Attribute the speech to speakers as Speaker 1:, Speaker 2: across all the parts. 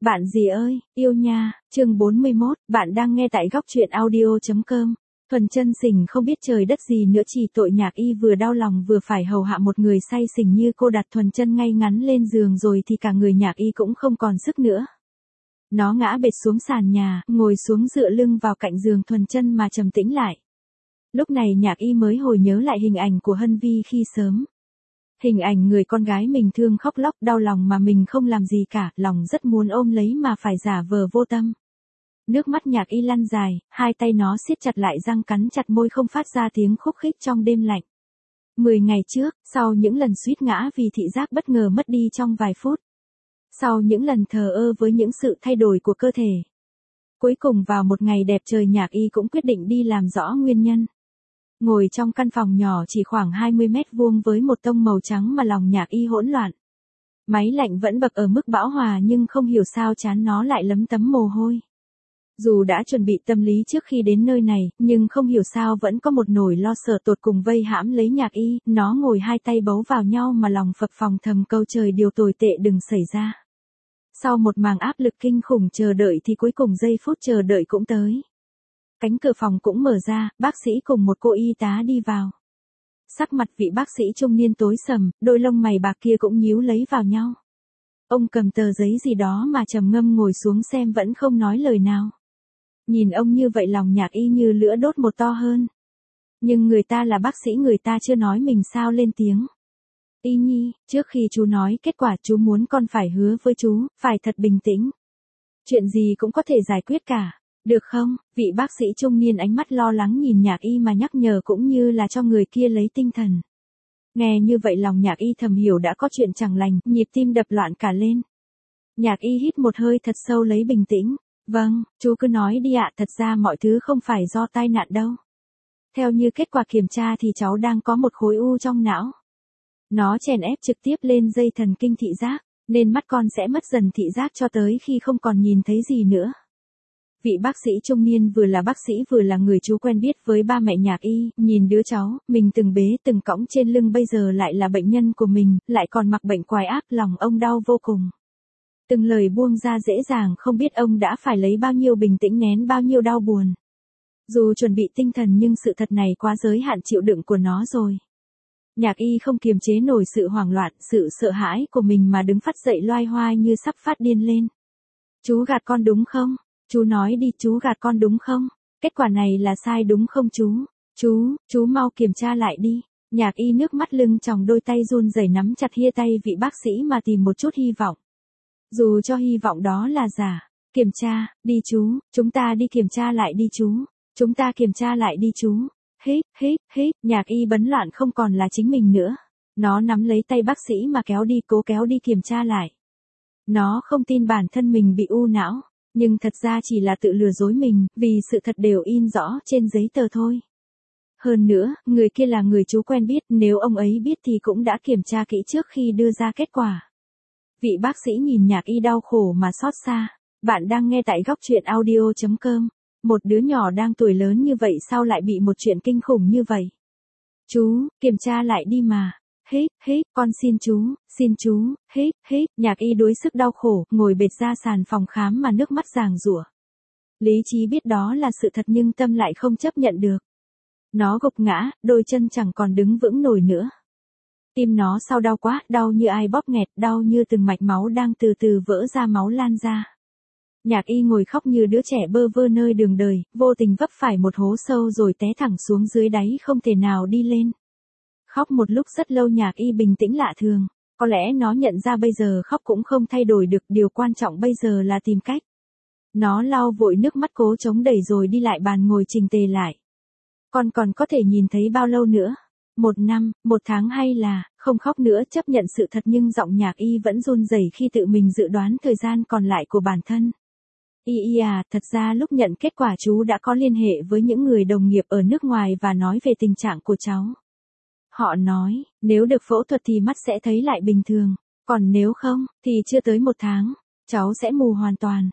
Speaker 1: Bạn gì ơi, yêu nha, chương 41, bạn đang nghe tại góc truyện audio.com. Thuần chân sình không biết trời đất gì nữa, chỉ tội Nhạc Y vừa đau lòng vừa phải hầu hạ một người say xỉn như cô, đặt Thuần chân ngay ngắn lên giường rồi thì cả người Nhạc Y cũng không còn sức nữa. Nó ngã bệt xuống sàn nhà, ngồi xuống dựa lưng vào cạnh giường Thuần chân mà trầm tĩnh lại. Lúc này Nhạc Y mới hồi nhớ lại hình ảnh của Hân Vi khi sớm. Hình ảnh người con gái mình thương khóc lóc đau lòng mà mình không làm gì cả, lòng rất muốn ôm lấy mà phải giả vờ vô tâm. Nước mắt Nhạc Y lăn dài, hai tay nó siết chặt lại răng, cắn chặt môi không phát ra tiếng khúc khích trong đêm lạnh. 10 ngày trước, sau những lần suýt ngã vì thị giác bất ngờ mất đi trong vài phút. Sau những lần thờ ơ với những sự thay đổi của cơ thể. Cuối cùng vào một ngày đẹp trời, Nhạc Y cũng quyết định đi làm rõ nguyên nhân. Ngồi trong căn phòng nhỏ chỉ khoảng 20 mét vuông với một tông màu trắng mà lòng Nhạc Y hỗn loạn. Máy lạnh vẫn bật ở mức bão hòa nhưng không hiểu sao trán nó lại lấm tấm mồ hôi. Dù đã chuẩn bị tâm lý trước khi đến nơi này, nhưng không hiểu sao vẫn có một nỗi lo sợ tột cùng vây hãm lấy Nhạc Y. Nó ngồi hai tay bấu vào nhau mà lòng phập phồng thầm câu trời điều tồi tệ đừng xảy ra. Sau một màng áp lực kinh khủng chờ đợi thì cuối cùng giây phút chờ đợi cũng tới. Cánh cửa phòng cũng mở ra, bác sĩ cùng một cô y tá đi vào. Sắc mặt vị bác sĩ trung niên tối sầm, đôi lông mày bạc kia cũng nhíu lấy vào nhau. Ông cầm tờ giấy gì đó mà trầm ngâm ngồi xuống xem vẫn không nói lời nào. Nhìn ông như vậy lòng Nhạc Y như lửa đốt một to hơn. Nhưng người ta là bác sĩ, người ta chưa nói mình sao lên tiếng. Y Nhi, trước khi chú nói kết quả chú muốn con phải hứa với chú, phải thật bình tĩnh. Chuyện gì cũng có thể giải quyết cả. Được không? Vị bác sĩ trung niên ánh mắt lo lắng nhìn Nhạc Y mà nhắc nhở cũng như là cho người kia lấy tinh thần. Nghe như vậy lòng Nhạc Y thầm hiểu đã có chuyện chẳng lành, nhịp tim đập loạn cả lên. Nhạc Y hít một hơi thật sâu lấy bình tĩnh. Vâng, chú cứ nói đi ạ, thật ra mọi thứ không phải do tai nạn đâu. Theo như kết quả kiểm tra thì cháu đang có một khối u trong não. Nó chèn ép trực tiếp lên dây thần kinh thị giác, nên mắt con sẽ mất dần thị giác cho tới khi không còn nhìn thấy gì nữa. Vị bác sĩ trung niên vừa là bác sĩ vừa là người chú quen biết với ba mẹ Nhạc Y, nhìn đứa cháu, mình từng bế từng cõng trên lưng bây giờ lại là bệnh nhân của mình, lại còn mặc bệnh quái ác, lòng ông đau vô cùng. Từng lời buông ra dễ dàng, không biết ông đã phải lấy bao nhiêu bình tĩnh nén bao nhiêu đau buồn. Dù chuẩn bị tinh thần nhưng sự thật này quá giới hạn chịu đựng của nó rồi. Nhạc Y không kiềm chế nổi sự hoảng loạn, sự sợ hãi của mình mà đứng phát dậy loai hoai như sắp phát điên lên. Chú gạt con đúng không? Chú nói đi, chú gạt con đúng không? Kết quả này là sai đúng không chú? Chú mau kiểm tra lại đi. Nhạc Y nước mắt lưng tròng, đôi tay run rẩy nắm chặt hia tay vị bác sĩ mà tìm một chút hy vọng. Dù cho hy vọng đó là giả. Kiểm tra, đi chú, chúng ta đi kiểm tra lại đi chú. Chúng ta kiểm tra lại đi chú. Hít, Nhạc Y bấn loạn không còn là chính mình nữa. Nó nắm lấy tay bác sĩ mà kéo đi, cố kéo đi kiểm tra lại. Nó không tin bản thân mình bị u não. Nhưng thật ra chỉ là tự lừa dối mình, vì sự thật đều in rõ trên giấy tờ thôi. Hơn nữa, người kia là người chú quen biết, nếu ông ấy biết thì cũng đã kiểm tra kỹ trước khi đưa ra kết quả. Vị bác sĩ nhìn Nhạc Y đau khổ mà xót xa. Bạn đang nghe tại góc truyện audio.com. Một đứa nhỏ đang tuổi lớn như vậy sao lại bị một chuyện kinh khủng như vậy? Chú, kiểm tra lại đi mà. Con xin chú, Nhạc Y đuối sức đau khổ, ngồi bệt ra sàn phòng khám mà nước mắt giàng giụa. Lý trí biết đó là sự thật nhưng tâm lại không chấp nhận được. Nó gục ngã, đôi chân chẳng còn đứng vững nổi nữa. Tim nó sau đau quá, đau như ai bóp nghẹt, đau như từng mạch máu đang từ từ vỡ ra, máu lan ra. Nhạc Y ngồi khóc như đứa trẻ bơ vơ nơi đường đời, vô tình vấp phải một hố sâu rồi té thẳng xuống dưới đáy không thể nào đi lên. Khóc một lúc rất lâu Nhạc Y bình tĩnh lạ thường. Có lẽ nó nhận ra bây giờ khóc cũng không thay đổi được, điều quan trọng bây giờ là tìm cách. Nó lau vội nước mắt cố chống đẩy rồi đi lại bàn ngồi chỉnh tề lại. Con còn có thể nhìn thấy bao lâu nữa? 1 năm, 1 tháng hay là, không khóc nữa, chấp nhận sự thật nhưng giọng Nhạc Y vẫn run rẩy khi tự mình dự đoán thời gian còn lại của bản thân. Thật ra lúc nhận kết quả chú đã có liên hệ với những người đồng nghiệp ở nước ngoài và nói về tình trạng của cháu. Họ nói, nếu được phẫu thuật thì mắt sẽ thấy lại bình thường, còn nếu không, thì chưa tới 1 tháng, cháu sẽ mù hoàn toàn.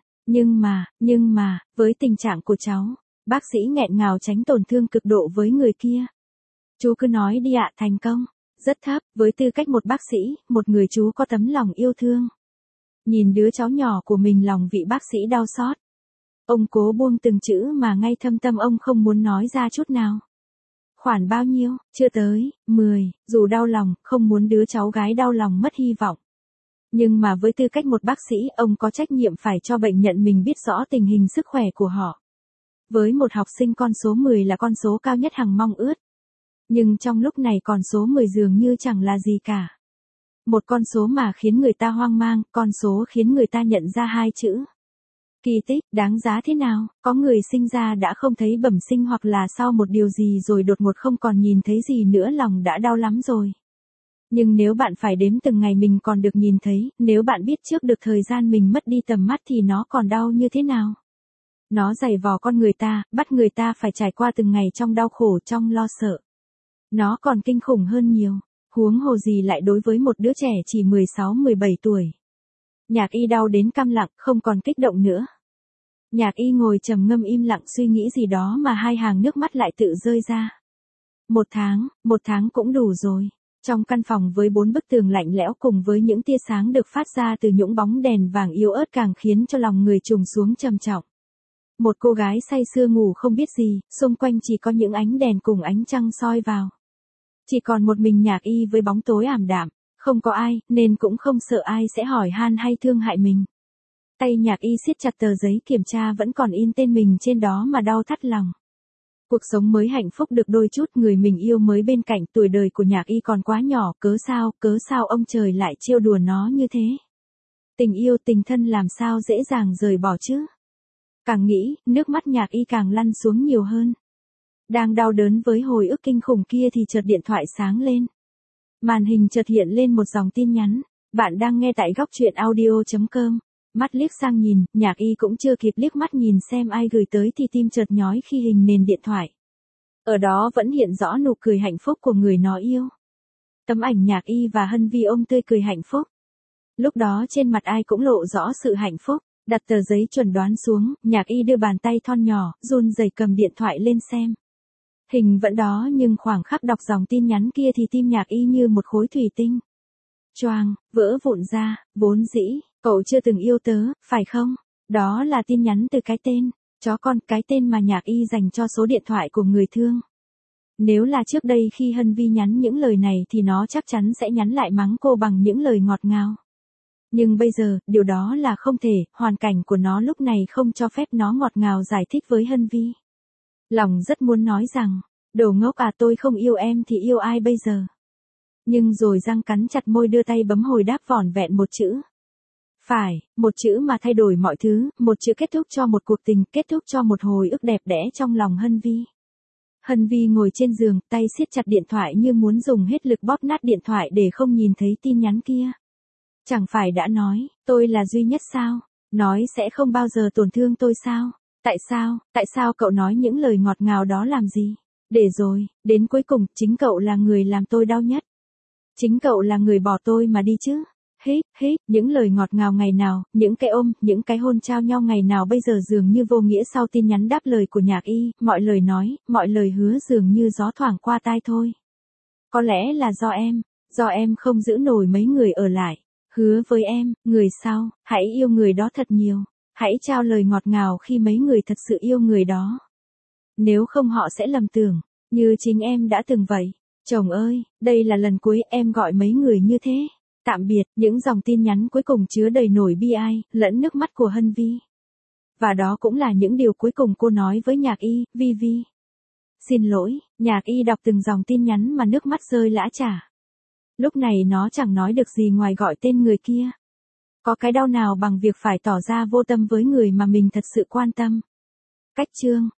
Speaker 1: Nhưng mà, với tình trạng của cháu, bác sĩ nghẹn ngào tránh tổn thương cực độ với người kia. Chú cứ nói đi ạ, thành công, rất thấp, với tư cách một bác sĩ, một người chú có tấm lòng yêu thương. Nhìn đứa cháu nhỏ của mình, lòng vị bác sĩ đau xót. Ông cố buông từng chữ mà ngay thâm tâm ông không muốn nói ra chút nào. Khoản bao nhiêu, chưa tới, 10, dù đau lòng, không muốn đứa cháu gái đau lòng mất hy vọng. Nhưng mà với tư cách một bác sĩ, ông có trách nhiệm phải cho bệnh nhân mình biết rõ tình hình sức khỏe của họ. Với một học sinh con số 10 là con số cao nhất hằng mong ước. Nhưng trong lúc này con số 10 dường như chẳng là gì cả. Một con số mà khiến người ta hoang mang, con số khiến người ta nhận ra hai chữ. Kỳ tích, đáng giá thế nào, có người sinh ra đã không thấy bẩm sinh hoặc là sau một điều gì rồi đột ngột không còn nhìn thấy gì nữa lòng đã đau lắm rồi. Nhưng nếu bạn phải đếm từng ngày mình còn được nhìn thấy, nếu bạn biết trước được thời gian mình mất đi tầm mắt thì nó còn đau như thế nào. Nó giày vò con người ta, bắt người ta phải trải qua từng ngày trong đau khổ, trong lo sợ. Nó còn kinh khủng hơn nhiều, huống hồ gì lại đối với một đứa trẻ chỉ 16-17 tuổi. Nhạc Y đau đến câm lặng, không còn kích động nữa. Nhạc Y ngồi trầm ngâm im lặng suy nghĩ gì đó mà hai hàng nước mắt lại tự rơi ra. Một tháng cũng đủ rồi. Trong căn phòng với 4 bức tường lạnh lẽo cùng với những tia sáng được phát ra từ những bóng đèn vàng yếu ớt càng khiến cho lòng người trùng xuống trầm trọng. Một cô gái say sưa ngủ không biết gì, xung quanh chỉ có những ánh đèn cùng ánh trăng soi vào. Chỉ còn một mình Nhạc Y với bóng tối ảm đạm, không có ai, nên cũng không sợ ai sẽ hỏi han hay thương hại mình. Tay Nhạc Y siết chặt tờ giấy kiểm tra vẫn còn in tên mình trên đó mà đau thắt lòng. Cuộc sống mới hạnh phúc được đôi chút, người mình yêu mới bên cạnh, tuổi đời của Nhạc Y còn quá nhỏ, cớ sao ông trời lại trêu đùa nó như thế. Tình yêu tình thân làm sao dễ dàng rời bỏ chứ. Càng nghĩ, nước mắt Nhạc Y càng lăn xuống nhiều hơn. Đang đau đớn với hồi ức kinh khủng kia thì chợt điện thoại sáng lên. Màn hình chợt hiện lên một dòng tin nhắn. Bạn đang nghe tại góc truyện audio.com. Mắt liếc sang nhìn, Nhạc Y cũng chưa kịp liếc mắt nhìn xem ai gửi tới thì tim chợt nhói khi hình nền điện thoại. Ở đó vẫn hiện rõ nụ cười hạnh phúc của người nó yêu. Tấm ảnh Nhạc Y và Hân Vi ôm tươi cười hạnh phúc. Lúc đó trên mặt ai cũng lộ rõ sự hạnh phúc. Đặt tờ giấy chuẩn đoán xuống, Nhạc Y đưa bàn tay thon nhỏ, run rẩy cầm điện thoại lên xem. Hình vẫn đó nhưng khoảng khắc đọc dòng tin nhắn kia thì tim Nhạc Y như một khối thủy tinh. Choang, vỡ vụn ra, vốn dĩ, cậu chưa từng yêu tớ, phải không? Đó là tin nhắn từ cái tên, chó con, cái tên mà Nhạc Y dành cho số điện thoại của người thương. Nếu là trước đây khi Hân Vi nhắn những lời này thì nó chắc chắn sẽ nhắn lại mắng cô bằng những lời ngọt ngào. Nhưng bây giờ, điều đó là không thể, hoàn cảnh của nó lúc này không cho phép nó ngọt ngào giải thích với Hân Vi. Lòng rất muốn nói rằng, đồ ngốc à, tôi không yêu em thì yêu ai bây giờ. Nhưng rồi răng cắn chặt môi đưa tay bấm hồi đáp vỏn vẹn một chữ. Phải, một chữ mà thay đổi mọi thứ, một chữ kết thúc cho một cuộc tình, kết thúc cho một hồi ức đẹp đẽ trong lòng Hân Vi. Hân Vi ngồi trên giường, tay siết chặt điện thoại như muốn dùng hết lực bóp nát điện thoại để không nhìn thấy tin nhắn kia. Chẳng phải đã nói, tôi là duy nhất sao? Nói sẽ không bao giờ tổn thương tôi sao? Tại sao cậu nói những lời ngọt ngào đó làm gì? Để rồi, đến cuối cùng, chính cậu là người làm tôi đau nhất. Chính cậu là người bỏ tôi mà đi chứ. Hít, những lời ngọt ngào ngày nào, những cái ôm, những cái hôn trao nhau ngày nào bây giờ dường như vô nghĩa sau tin nhắn đáp lời của Nhạc Y, mọi lời nói, mọi lời hứa dường như gió thoảng qua tai thôi. Có lẽ là do em không giữ nổi mấy người ở lại. Hứa với em, người sau, hãy yêu người đó thật nhiều. Hãy trao lời ngọt ngào khi mấy người thật sự yêu người đó. Nếu không họ sẽ lầm tưởng, như chính em đã từng vậy. Chồng ơi, đây là lần cuối em gọi mấy người như thế. Tạm biệt, những dòng tin nhắn cuối cùng chứa đầy nỗi bi ai, lẫn nước mắt của Hân Vi. Và đó cũng là những điều cuối cùng cô nói với Nhạc Y, Vi. Xin lỗi, Nhạc Y đọc từng dòng tin nhắn mà nước mắt rơi lã chả. Lúc này nó chẳng nói được gì ngoài gọi tên người kia. Có cái đau nào bằng việc phải tỏ ra vô tâm với người mà mình thật sự quan tâm. Cách chương